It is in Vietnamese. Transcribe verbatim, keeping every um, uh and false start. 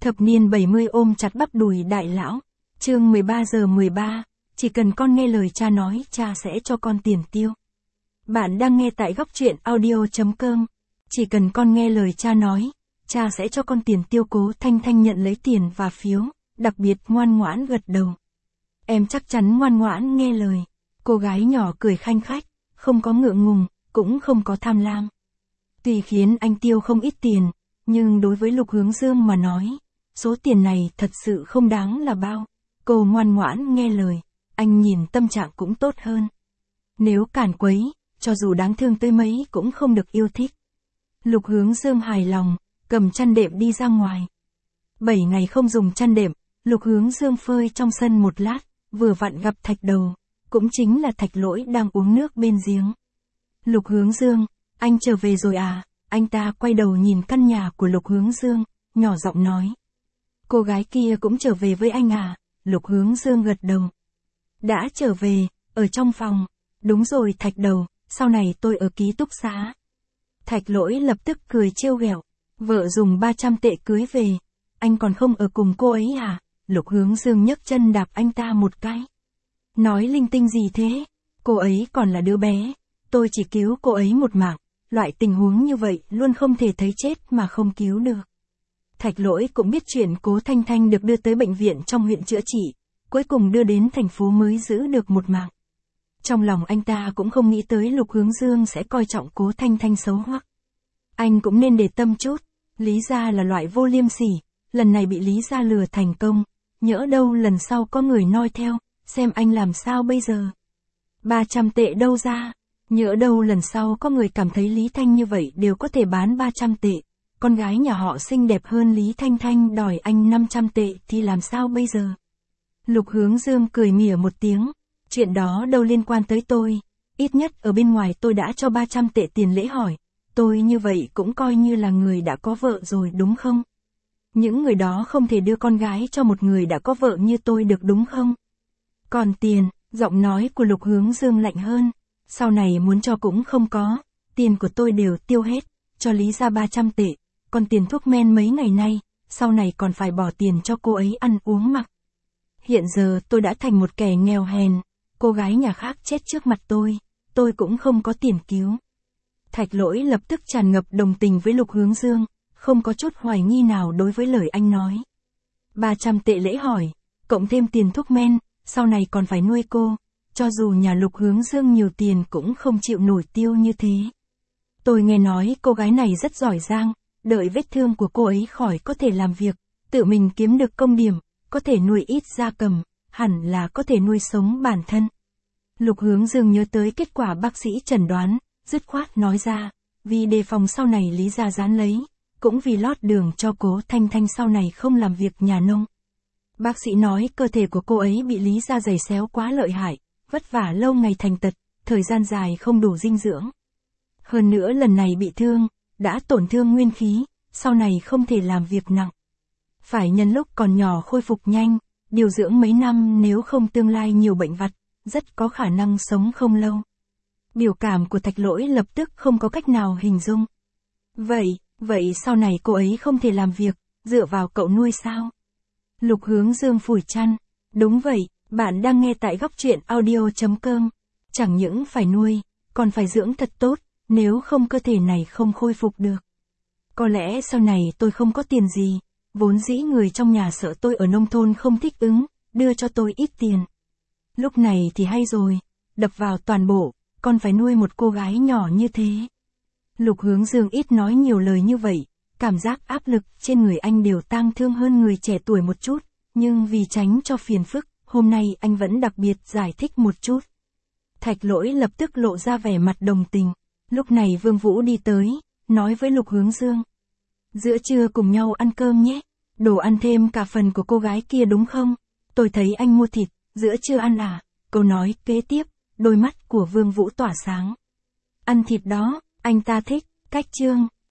Thập niên bảy mươi ôm chặt bắp đùi đại lão. Chương mười ba giờ mười ba, chỉ cần con nghe lời cha nói, cha sẽ cho con tiền tiêu. Bạn đang nghe tại góc truyện audio chấm com. Chỉ cần con nghe lời cha nói, cha sẽ cho con tiền tiêu. Cố Thanh Thanh nhận lấy tiền và phiếu, đặc biệt ngoan ngoãn gật đầu. Em chắc chắn ngoan ngoãn nghe lời. Cô gái nhỏ cười khanh khách, không có ngượng ngùng, cũng không có tham lam. Tuy khiến anh tiêu không ít tiền, nhưng đối với Lục Hướng Dương mà nói, số tiền này thật sự không đáng là bao. Cô ngoan ngoãn nghe lời, anh nhìn tâm trạng cũng tốt hơn. Nếu cản quấy, cho dù đáng thương tới mấy cũng không được yêu thích. Lục Hướng Dương hài lòng, cầm chăn đệm đi ra ngoài. Bảy ngày không dùng chăn đệm, Lục Hướng Dương phơi trong sân một lát, vừa vặn gặp Thạch Đầu, cũng chính là Thạch Lỗi đang uống nước bên giếng. Lục Hướng Dương, anh trở về rồi à? Anh ta quay đầu nhìn căn nhà của Lục Hướng Dương, nhỏ giọng nói. Cô gái kia cũng trở về với anh à? Lục Hướng Dương gật đầu. Đã trở về, ở trong phòng. Đúng rồi Thạch Đầu, sau này tôi ở ký túc xá. Thạch Lỗi lập tức cười trêu ghẹo. Vợ dùng ba trăm tệ cưới về, anh còn không ở cùng cô ấy à? Lục Hướng Dương nhấc chân đạp anh ta một cái. Nói linh tinh gì thế? Cô ấy còn là đứa bé, tôi chỉ cứu cô ấy một mạng. Loại tình huống như vậy luôn không thể thấy chết mà không cứu được. Thạch Lỗi cũng biết chuyện Cố Thanh Thanh được đưa tới bệnh viện trong huyện chữa trị, cuối cùng đưa đến thành phố mới giữ được một mạng. Trong lòng anh ta cũng không nghĩ tới Lục Hướng Dương sẽ coi trọng Cố Thanh Thanh xấu hoắc. Anh cũng nên để tâm chút, Lý gia là loại vô liêm sỉ, lần này bị Lý gia lừa thành công, nhỡ đâu lần sau có người noi theo, xem anh làm sao bây giờ. ba trăm tệ đâu ra? Nhỡ đâu lần sau có người cảm thấy Lý Thanh như vậy đều có thể bán ba trăm tệ, con gái nhà họ xinh đẹp hơn Lý Thanh Thanh đòi anh năm trăm tệ thì làm sao bây giờ? Lục Hướng Dương cười mỉa một tiếng, chuyện đó đâu liên quan tới tôi, ít nhất ở bên ngoài tôi đã cho ba trăm tệ tiền lễ hỏi, tôi như vậy cũng coi như là người đã có vợ rồi đúng không? Những người đó không thể đưa con gái cho một người đã có vợ như tôi được đúng không? Còn tiền, giọng nói của Lục Hướng Dương lạnh hơn. Sau này muốn cho cũng không có, tiền của tôi đều tiêu hết, cho Lý ra ba trăm tệ, còn tiền thuốc men mấy ngày nay, sau này còn phải bỏ tiền cho cô ấy ăn uống mặc. Hiện giờ tôi đã thành một kẻ nghèo hèn, cô gái nhà khác chết trước mặt tôi, tôi cũng không có tiền cứu. Thạch Lỗi lập tức tràn ngập đồng tình với Lục Hướng Dương, không có chút hoài nghi nào đối với lời anh nói. ba trăm tệ lễ hỏi, cộng thêm tiền thuốc men, sau này còn phải nuôi cô. Cho dù nhà Lục Hướng Dương nhiều tiền cũng không chịu nổi tiêu như thế. Tôi nghe nói cô gái này rất giỏi giang, đợi vết thương của cô ấy khỏi có thể làm việc, tự mình kiếm được công điểm, có thể nuôi ít gia cầm, hẳn là có thể nuôi sống bản thân. Lục Hướng Dương nhớ tới kết quả bác sĩ chẩn đoán, dứt khoát nói ra, vì đề phòng sau này Lý gia gián lấy, cũng vì lót đường cho Cố Thanh Thanh sau này không làm việc nhà nông. Bác sĩ nói cơ thể của cô ấy bị Lý gia giày xéo quá lợi hại. Vất vả lâu ngày thành tật, thời gian dài không đủ dinh dưỡng. Hơn nữa lần này bị thương, đã tổn thương nguyên khí, sau này không thể làm việc nặng. Phải nhân lúc còn nhỏ khôi phục nhanh, điều dưỡng mấy năm nếu không tương lai nhiều bệnh vặt, rất có khả năng sống không lâu. Biểu cảm của Thạch Lỗi lập tức không có cách nào hình dung. Vậy, vậy sau này cô ấy không thể làm việc, dựa vào cậu nuôi sao? Lục Hướng Dương phủi chăn, đúng vậy. Bạn đang nghe tại góc truyện audio chấm com. Chẳng những phải nuôi, còn phải dưỡng thật tốt, nếu không cơ thể này không khôi phục được. Có lẽ sau này tôi không có tiền gì, vốn dĩ người trong nhà sợ tôi ở nông thôn không thích ứng, đưa cho tôi ít tiền. Lúc này thì hay rồi, đập vào toàn bộ, còn phải nuôi một cô gái nhỏ như thế. Lục Hướng Dương ít nói nhiều lời như vậy, cảm giác áp lực trên người anh đều tang thương hơn người trẻ tuổi một chút, nhưng vì tránh cho phiền phức, hôm nay anh vẫn đặc biệt giải thích một chút. Thạch Lỗi lập tức lộ ra vẻ mặt đồng tình. Lúc này Vương Vũ đi tới, nói với Lục Hướng Dương. Giữa trưa cùng nhau ăn cơm nhé. Đồ ăn thêm cả phần của cô gái kia đúng không? Tôi thấy anh mua thịt, giữa trưa ăn à? Câu nói kế tiếp, đôi mắt của Vương Vũ tỏa sáng. Ăn thịt đó, anh ta thích. Cách chương,